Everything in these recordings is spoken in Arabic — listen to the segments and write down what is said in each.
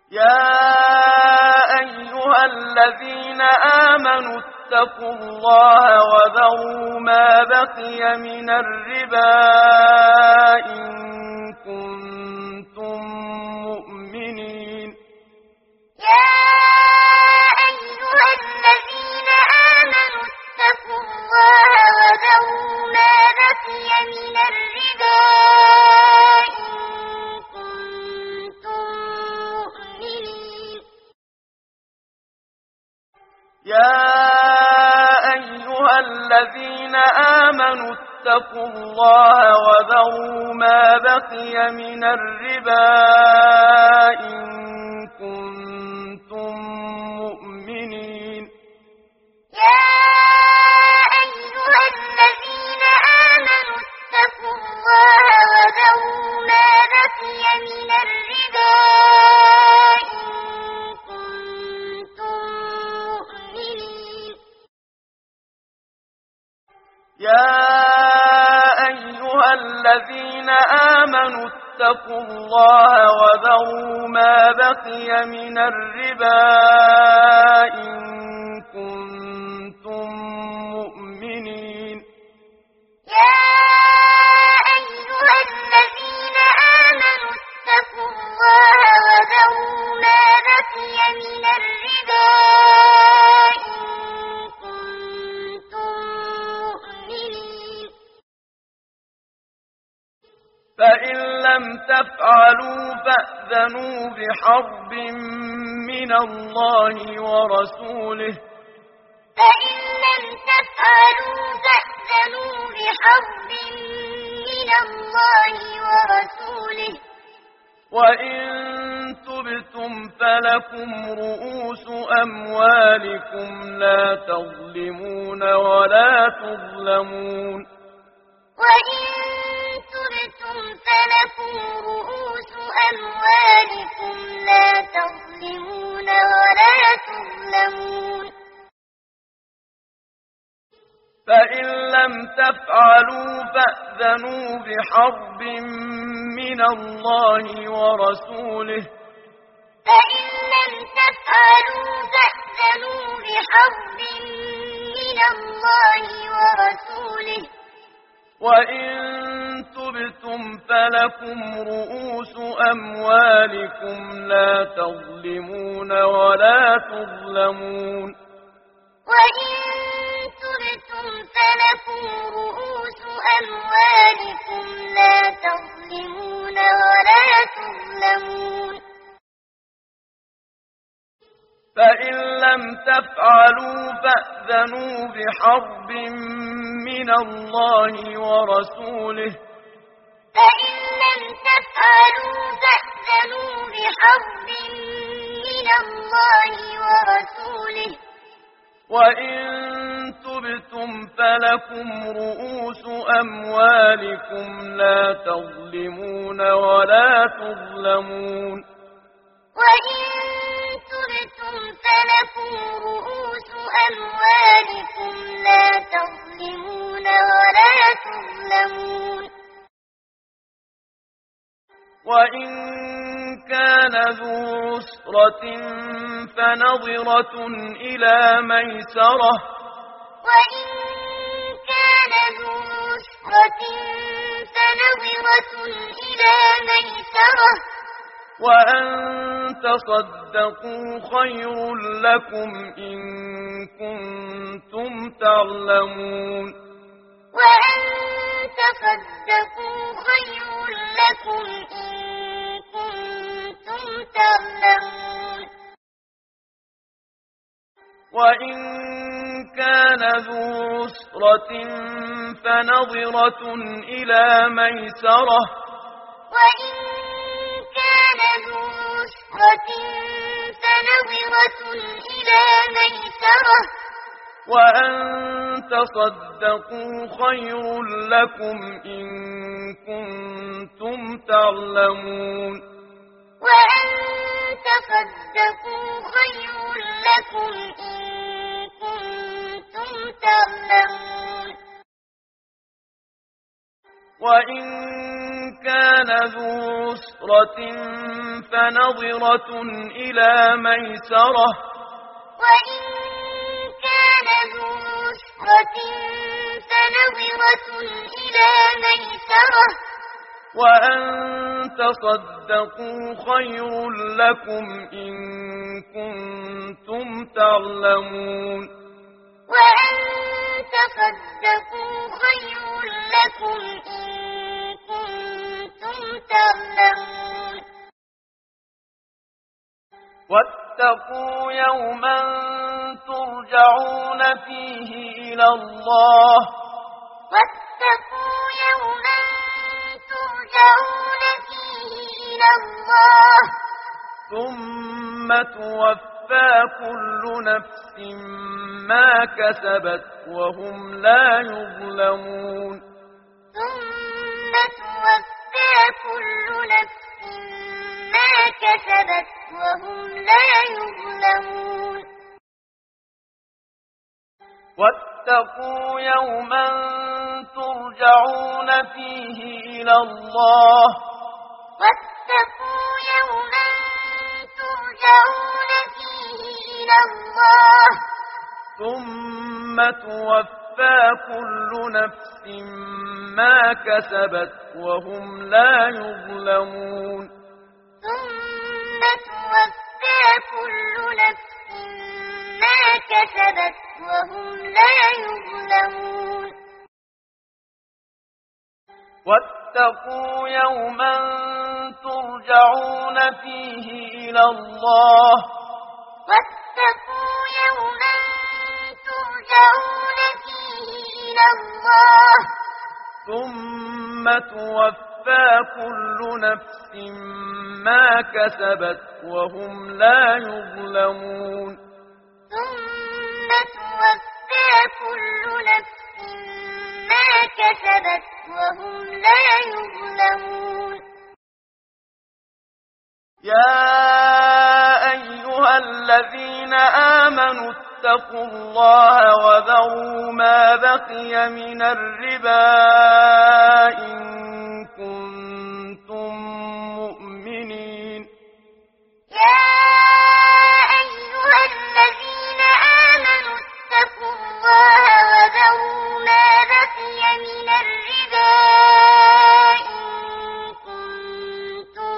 يا أيها الذين آمنوا اتقوا الله وذروا ما بقي من الربا إن كنتم مؤمنين. يا أيها الذين آمنوا اتقوا الله وذروا ما بقي من الربا إن كنتم مؤمنين. يا أيها الذين آمنوا اتقوا الله وذروا ما بقي من الربا إن كنتم مؤمنين. يا أيها الذين آمنوا اتقوا الله وذروا ما بقي من الربا إن كنتم مؤمنين. يا أيها الذين آمنوا اتقوا الله وذروا ما بقي من الربا إن كنتم مؤمنين. يا أيها الذين آمنوا اتقوا الله وذروا ما بقي من الربا إن كنتم مؤمنين. فإن لم تفعلوا فأذنوا بحرب من الله ورسوله. فإن لم تفعلوا فأذنوا بحرب من الله ورسوله. وإن تبتم فلكم رؤوس أموالكم لا تظلمون ولا تظلمون. وإن تبتم فلكم رؤوس أموالكم لا تظلمون ولا تظلمون. فإن لم تفعلوا فأذنوا بحرب من الله ورسوله. فإن لم تفعلوا فأذنوا بحرب من الله ورسوله. وإن تبتم فلكم رؤوس أموالكم لا تظلمون ولا تظلمون. وإن تبتم فلكم رؤوس أموالكم لا تظلمون ولا تظلمون. فإن لم تفعلوا فأذنوا بحرب من الله ورسوله. فإن لم تفعلوا فأذنوا بحرب من الله ورسوله. وإن تبتم فلكم رؤوس أموالكم لا تظلمون ولا تظلمون. وإن تبتم فلكم رؤوس أموالكم لا تظلمون ولا تظلمون. وإن كان ذو عسرة فنظرة إلى ميسرة. وإن كان ذو عسرة فنظرة إلى ميسرة. وأن تصدقوا خير لكم إن كنتم تعلمون. وأن تصدقوا خير لكم إن كنتم تعلمون. وإن كان ذو عسرة فنظرة إلى ميسرة. وإن كان ذو عسرة فنظرة إلى ميسرة. وأن تصدقوا خير لكم إن كنتم تعلمون. وأن تصدقوا خير لكم إن كنتم تعلمون. وإن كان ذو عسرة فنظرة إلى ميسرة وإن كان ذو عسرة فنظرة إلى ميسرة وأن تصدقوا خير لكم إن كنتم تعلمون وأن تصدقوا خير لكم إن كنتم تعلمون واتقوا يوما ترجعون فيه إلى الله واتقوا يوما ترجعون فيه إلى الله ثم توفى كل نفس ما كسبت وهم لا يظلمون ثم توفى كل نفس ما كسبت وهم لا يظلمون واتقوا يوما ترجعون فيه إلى الله واتقوا يوما ترجعون فيه إلى الله ثم توفى كل نفس ما كسبت وهم لا يظلمون ثم توفى كل نفس ما كسبت وهم لا يظلمون واتقوا يوما ترجعون فيه إلى الله واتقوا يوما ترجعون فيه إلى الله ثم توفى كل نفس ما كسبت وهم لا يظلمون ثم توفى كل نفس ما كسبت وهم لا يظلمون يا أيها الذين آمنوا اتقوا الله وذروا ما بقي من الربا إن كنتم مؤمنين يا أيها الذين آمنوا اتقوا الله وذروا ما بقي من الربا إن كنتم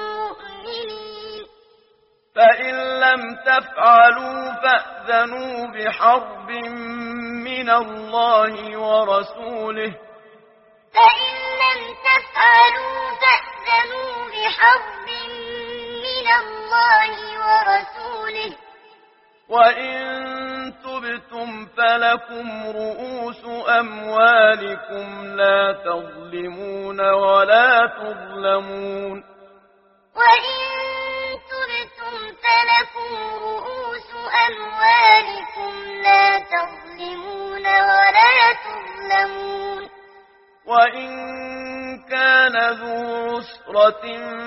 مؤمنين فإن لم تفعلوا فأذنوا بحرب من الله ورسوله فإن لم تفعلوا فأذنوا بحرب من الله ورسوله وإن تبتم فلكم رؤوس أموالكم لا تظلمون ولا تظلمون وإن تبتم فلكم رؤوس أموالكم لا تظلمون ولا تظلمون وإن كان ذو عسرة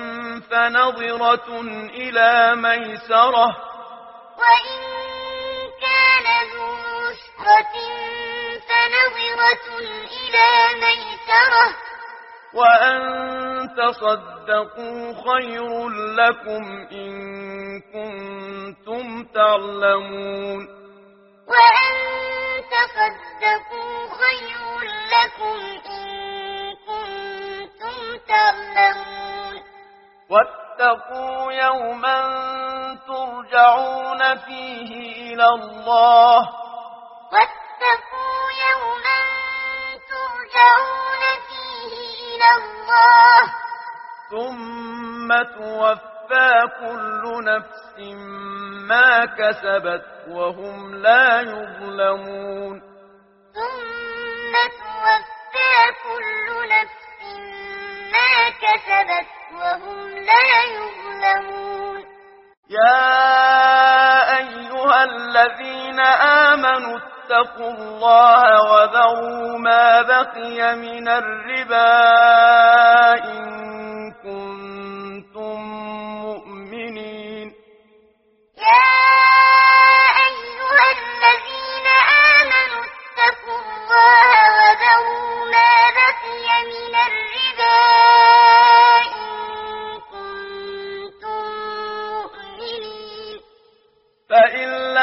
فنظرة إلى ميسرة وإن كان ذو عسرة فنظرة إلى ميسرة وأن تصدقوا خير لكم إن كنتم تعلمون وأن تصدقوا خير لكم إن كنتم تعلمون واتقوا يوما ترجعون فيه إلى الله واتقوا يوما ترجعون فيه إلى الله ثم توفى كل نفس ما كسبت وهم لا يظلمون ثم توفى كل نفس ما كسبت وهم لا يظلمون يا أيها الذين آمنوا اتقوا الله وذروا ما بقي من الربا إن كنتم مؤمنين يا أيها الذين آمنوا اتقوا الله وذروا ما بقي من الربا إن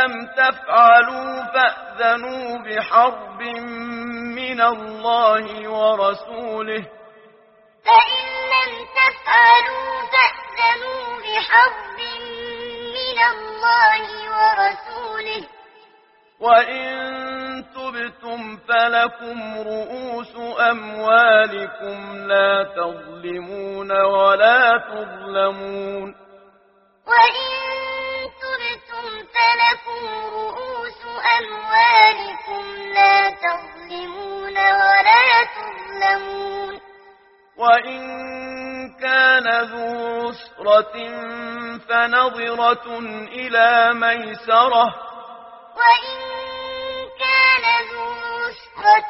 لم تفعلوا فأذنوا بحرب من الله ورسوله فإن لم تفعلوا فأذنوا بحرب من الله ورسوله وإن تبتم فلكم رؤوس أموالكم لا تظلمون ولا تظلمون وإن تبتم فلكم رؤوس أموالكم لا تظلمون ولا تظلمون وإن كان ذو عسرة فنظرة إلى ميسرة وإن كان ذو عسرة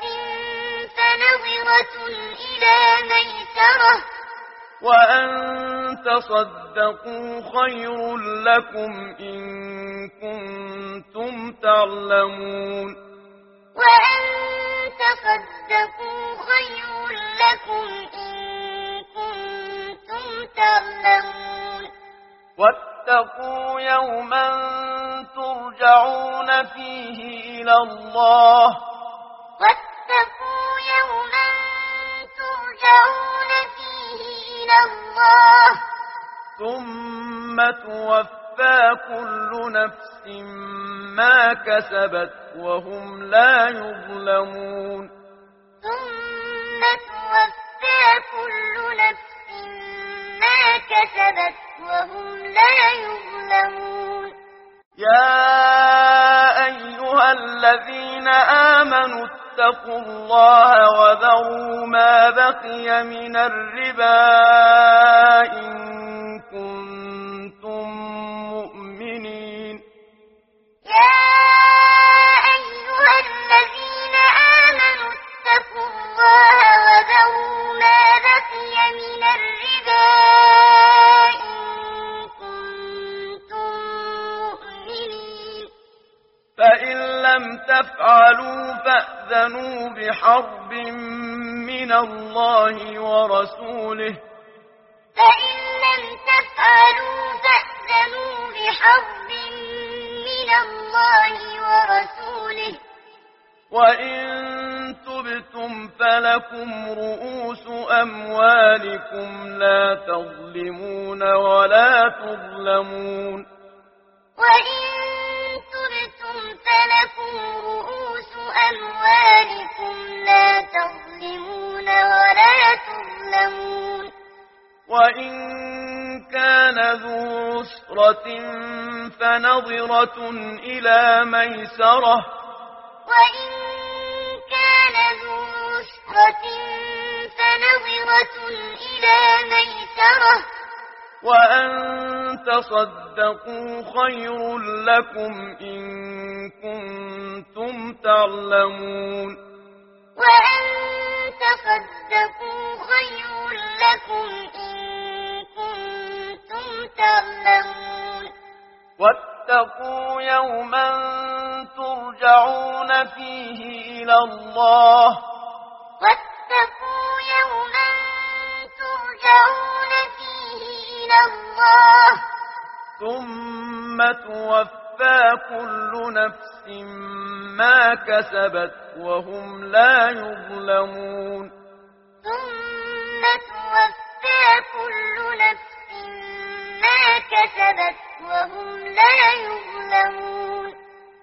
فنظرة إلى ميسرة وأن تصدقوا خير لكم إن كنتم تعلمون وأن تصدقوا خير لكم إن كنتم تعلمون واتقوا يوما ترجعون فيه إلى الله واتقوا يوما ترجعون فيه إلى الله ثم توفى كل نفس ما كسبت وهم لا يظلمون ثم توفى كل نفس ما كسبت وهم لا يظلمون يا أيها الذين آمنوا اتقوا الله وذروا ما بقي من الربا إن كنتم مؤمنين يا أيها الذين آمنوا اتقوا الله وذروا ما بقي من الربا إن كنتم مؤمنين فإن لم تفعلوا فأذنوا بحرب من الله ورسوله فإن لم تفعلوا فأذنوا بحرب من الله ورسوله وإن تبتم فلكم رؤوس أموالكم لا تظلمون ولا تظلمون وإن تبتم فلكم رؤوس أموالكم لا تظلمون ولا تظلمون وإن كان ذو عسرة فنظرة إلى ميسرة وإن كان ذو عسرة فنظرة إلى ميسرة وأن تصدقوا خير لكم إن كنتم تعلمون وأن تصدقوا خير لكم إن كنتم تعلمون واتقوا يوما ترجعون فيه إلى الله واتقوا يوما ترجعون فيه إلى الله ثم توفى كل نفس ما كسبت وهم لا يظلمون ثم توفى كل نفس ما كسبت وهم لا